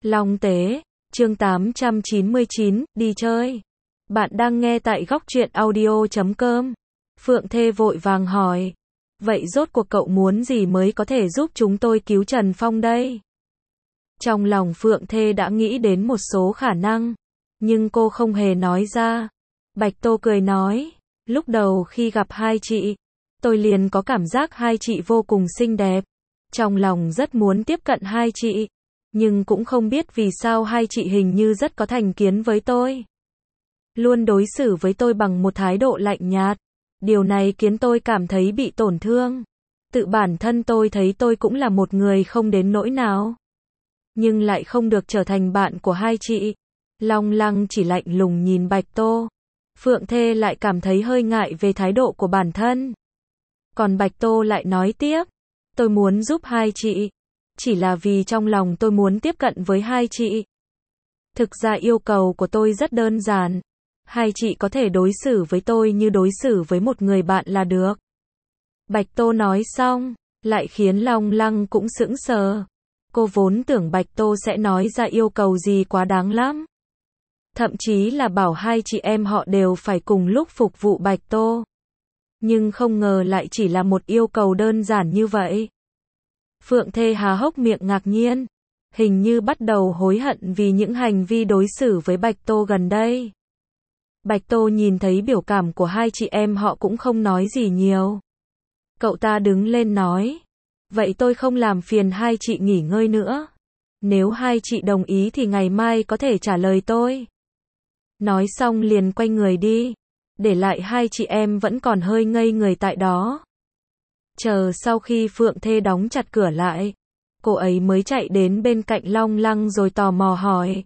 Long Tế, chương 899, đi chơi. Bạn đang nghe tại góc truyện audio.com. Phượng Thê vội vàng hỏi. Vậy rốt cuộc cậu muốn gì mới có thể giúp chúng tôi cứu Trần Phong đây? Trong lòng Phượng Thê đã nghĩ đến một số khả năng, nhưng cô không hề nói ra. Bạch Tô cười nói, lúc đầu khi gặp hai chị, tôi liền có cảm giác hai chị vô cùng xinh đẹp. Trong lòng rất muốn tiếp cận hai chị, nhưng cũng không biết vì sao hai chị hình như rất có thành kiến với tôi. Luôn đối xử với tôi bằng một thái độ lạnh nhạt. Điều này khiến tôi cảm thấy bị tổn thương. Tự bản thân tôi thấy tôi cũng là một người không đến nỗi nào, nhưng lại không được trở thành bạn của hai chị. Long Lăng chỉ lạnh lùng nhìn Bạch Tô. Phượng Thê lại cảm thấy hơi ngại về thái độ của bản thân. Còn Bạch Tô lại nói tiếp, tôi muốn giúp hai chị, chỉ là vì trong lòng tôi muốn tiếp cận với hai chị. Thực ra yêu cầu của tôi rất đơn giản. Hai chị có thể đối xử với tôi như đối xử với một người bạn là được. Bạch Tô nói xong, lại khiến Long Lăng cũng sững sờ. Cô vốn tưởng Bạch Tô sẽ nói ra yêu cầu gì quá đáng lắm. Thậm chí là bảo hai chị em họ đều phải cùng lúc phục vụ Bạch Tô. Nhưng không ngờ lại chỉ là một yêu cầu đơn giản như vậy. Phượng Thê há hốc miệng ngạc nhiên, hình như bắt đầu hối hận vì những hành vi đối xử với Bạch Tô gần đây. Bạch Tô nhìn thấy biểu cảm của hai chị em họ cũng không nói gì nhiều. Cậu ta đứng lên nói, vậy tôi không làm phiền hai chị nghỉ ngơi nữa. Nếu hai chị đồng ý thì ngày mai có thể trả lời tôi. Nói xong liền quay người đi, để lại hai chị em vẫn còn hơi ngây người tại đó. Chờ sau khi Phượng Thê đóng chặt cửa lại, cô ấy mới chạy đến bên cạnh Long Lăng rồi tò mò hỏi.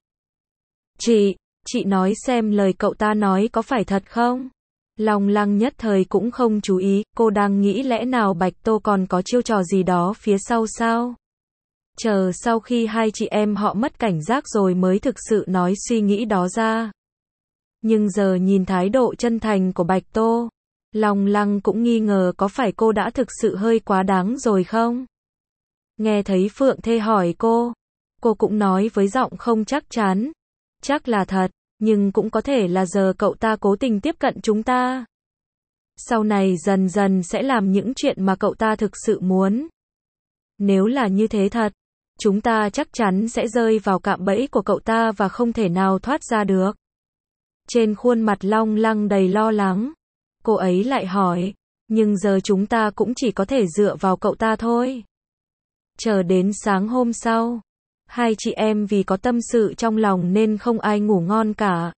Chị nói xem lời cậu ta nói có phải thật không? Long Lăng nhất thời cũng không chú ý, cô đang nghĩ lẽ nào Bạch Tô còn có chiêu trò gì đó phía sau sao? Chờ sau khi hai chị em họ mất cảnh giác rồi mới thực sự nói suy nghĩ đó ra. Nhưng giờ nhìn thái độ chân thành của Bạch Tô, Long Lăng cũng nghi ngờ có phải cô đã thực sự hơi quá đáng rồi không? Nghe thấy Phượng Thê hỏi cô cũng nói với giọng không chắc chắn. Chắc là thật, nhưng cũng có thể là giờ cậu ta cố tình tiếp cận chúng ta. Sau này dần dần sẽ làm những chuyện mà cậu ta thực sự muốn. Nếu là như thế thật, chúng ta chắc chắn sẽ rơi vào cạm bẫy của cậu ta và không thể nào thoát ra được. Trên khuôn mặt Long Lăng đầy lo lắng, cô ấy lại hỏi, nhưng giờ chúng ta cũng chỉ có thể dựa vào cậu ta thôi. Chờ đến sáng hôm sau, hai chị em vì có tâm sự trong lòng nên không ai ngủ ngon cả.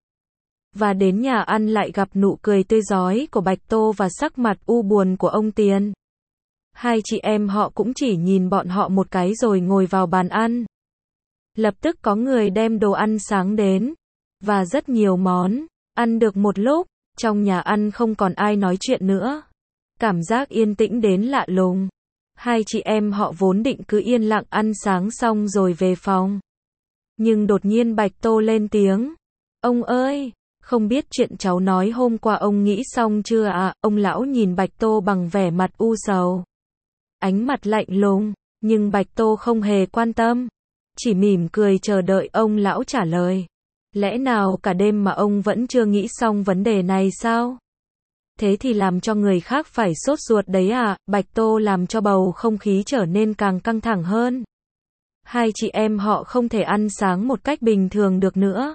Và đến nhà ăn lại gặp nụ cười tươi rói của Bạch Tô và sắc mặt u buồn của ông Tiền. Hai chị em họ cũng chỉ nhìn bọn họ một cái rồi ngồi vào bàn ăn. Lập tức có người đem đồ ăn sáng đến, và rất nhiều món. Ăn được một lúc, trong nhà ăn không còn ai nói chuyện nữa. Cảm giác yên tĩnh đến lạ lùng. Hai chị em họ vốn định cứ yên lặng ăn sáng xong rồi về phòng. Nhưng đột nhiên Bạch Tô lên tiếng. Ông ơi, không biết chuyện cháu nói hôm qua ông nghĩ xong chưa ạ? Ông lão nhìn Bạch Tô bằng vẻ mặt u sầu. Ánh mặt lạnh lùng, nhưng Bạch Tô không hề quan tâm. Chỉ mỉm cười chờ đợi ông lão trả lời. Lẽ nào cả đêm mà ông vẫn chưa nghĩ xong vấn đề này sao? Thế thì làm cho người khác phải sốt ruột đấy à? Bạch Tô làm cho bầu không khí trở nên càng căng thẳng hơn. Hai chị em họ không thể ăn sáng một cách bình thường được nữa.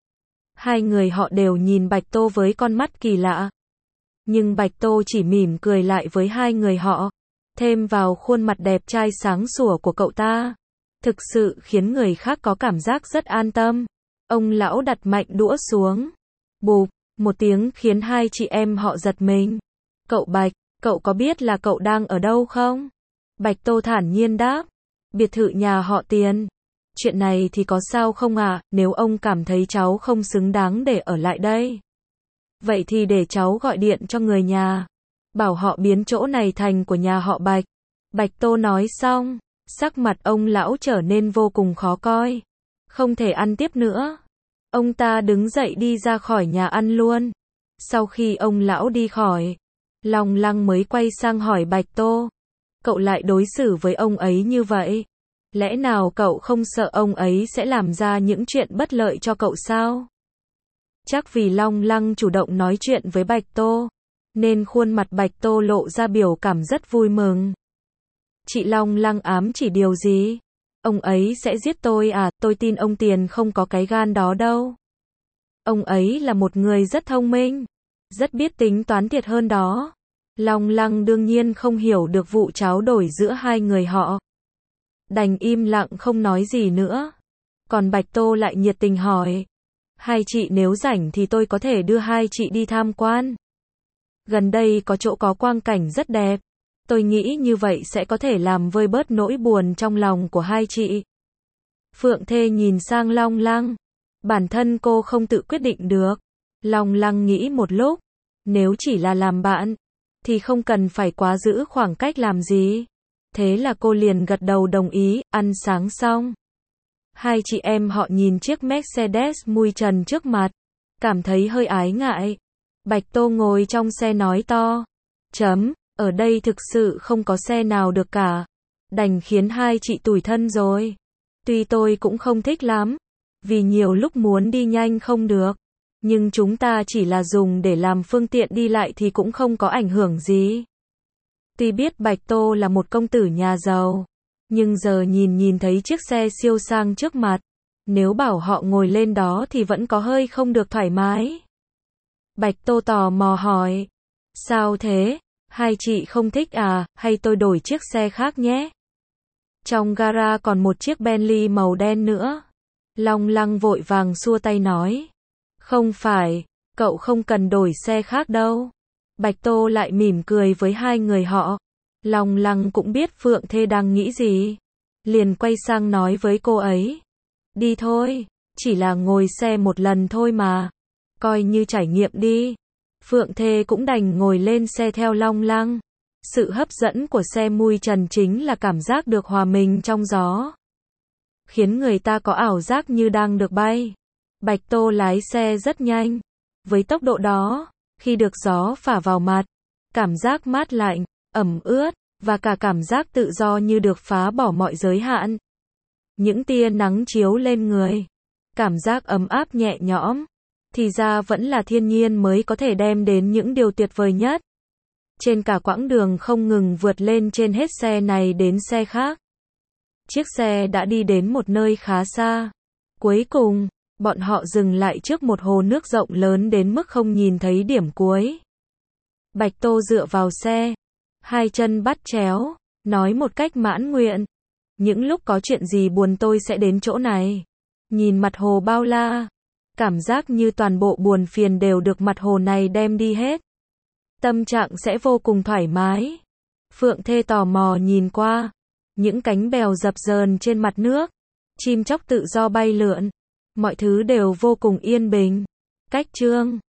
Hai người họ đều nhìn Bạch Tô với con mắt kỳ lạ. Nhưng Bạch Tô chỉ mỉm cười lại với hai người họ, thêm vào khuôn mặt đẹp trai sáng sủa của cậu ta. Thực sự khiến người khác có cảm giác rất an tâm. Ông lão đặt mạnh đũa xuống. Bụp, một tiếng khiến hai chị em họ giật mình. Cậu Bạch, cậu có biết là cậu đang ở đâu không? Bạch Tô thản nhiên đáp. Biệt thự nhà họ Tiền. Chuyện này thì có sao không à? Nếu ông cảm thấy cháu không xứng đáng để ở lại đây, vậy thì để cháu gọi điện cho người nhà, bảo họ biến chỗ này thành của nhà họ Bạch. Bạch Tô nói xong, sắc mặt ông lão trở nên vô cùng khó coi. Không thể ăn tiếp nữa. Ông ta đứng dậy đi ra khỏi nhà ăn luôn. Sau khi ông lão đi khỏi, Long Lăng mới quay sang hỏi Bạch Tô. Cậu lại đối xử với ông ấy như vậy? Lẽ nào cậu không sợ ông ấy sẽ làm ra những chuyện bất lợi cho cậu sao? Chắc vì Long Lăng chủ động nói chuyện với Bạch Tô, nên khuôn mặt Bạch Tô lộ ra biểu cảm rất vui mừng. Chị Long Lăng ám chỉ điều gì? Ông ấy sẽ giết tôi à? Tôi tin ông Tiền không có cái gan đó đâu. Ông ấy là một người rất thông minh, rất biết tính toán thiệt hơn đó. Long Lăng đương nhiên không hiểu được vụ tráo đổi giữa hai người họ. Đành im lặng không nói gì nữa. Còn Bạch Tô lại nhiệt tình hỏi. Hai chị nếu rảnh thì tôi có thể đưa hai chị đi tham quan. Gần đây có chỗ có quang cảnh rất đẹp. Tôi nghĩ như vậy sẽ có thể làm vơi bớt nỗi buồn trong lòng của hai chị. Phượng Thê nhìn sang Long Lăng. Bản thân cô không tự quyết định được. Long Lăng nghĩ một lúc. Nếu chỉ là làm bạn, thì không cần phải quá giữ khoảng cách làm gì. Thế là cô liền gật đầu đồng ý. Ăn sáng xong, hai chị em họ nhìn chiếc Mercedes mui trần trước mặt, cảm thấy hơi ái ngại. Bạch Tô ngồi trong xe nói to. Ở đây thực sự không có xe nào được cả. Đành khiến hai chị tủi thân rồi. Tuy tôi cũng không thích lắm, vì nhiều lúc muốn đi nhanh không được. Nhưng chúng ta chỉ là dùng để làm phương tiện đi lại thì cũng không có ảnh hưởng gì. Tuy biết Bạch Tô là một công tử nhà giàu, nhưng giờ nhìn thấy chiếc xe siêu sang trước mặt, nếu bảo họ ngồi lên đó thì vẫn có hơi không được thoải mái. Bạch Tô tò mò hỏi. Sao thế? Hai chị không thích à? Hay tôi đổi chiếc xe khác nhé? Trong gara còn một chiếc Bentley màu đen nữa. Long Lăng vội vàng xua tay nói. Không phải, cậu không cần đổi xe khác đâu. Bạch Tô lại mỉm cười với hai người họ. Long Lăng cũng biết Phượng Thê đang nghĩ gì, liền quay sang nói với cô ấy. Đi thôi, chỉ là ngồi xe một lần thôi mà. Coi như trải nghiệm đi. Phượng Thê cũng đành ngồi lên xe theo Long Lăng. Sự hấp dẫn của xe mui trần chính là cảm giác được hòa mình trong gió, khiến người ta có ảo giác như đang được bay. Bạch Tô lái xe rất nhanh. Với tốc độ đó, khi được gió phả vào mặt, cảm giác mát lạnh, ẩm ướt, và cả cảm giác tự do như được phá bỏ mọi giới hạn. Những tia nắng chiếu lên người, cảm giác ấm áp nhẹ nhõm, thì ra vẫn là thiên nhiên mới có thể đem đến những điều tuyệt vời nhất. Trên cả quãng đường không ngừng vượt lên trên hết xe này đến xe khác. Chiếc xe đã đi đến một nơi khá xa. Cuối cùng, bọn họ dừng lại trước một hồ nước rộng lớn đến mức không nhìn thấy điểm cuối. Bạch Tô dựa vào xe, hai chân bắt chéo, nói một cách mãn nguyện. Những lúc có chuyện gì buồn tôi sẽ đến chỗ này. Nhìn mặt hồ bao la, cảm giác như toàn bộ buồn phiền đều được mặt hồ này đem đi hết. Tâm trạng sẽ vô cùng thoải mái. Phượng Thê tò mò nhìn qua. Những cánh bèo dập dờn trên mặt nước. Chim chóc tự do bay lượn. Mọi thứ đều vô cùng yên bình. Cách chương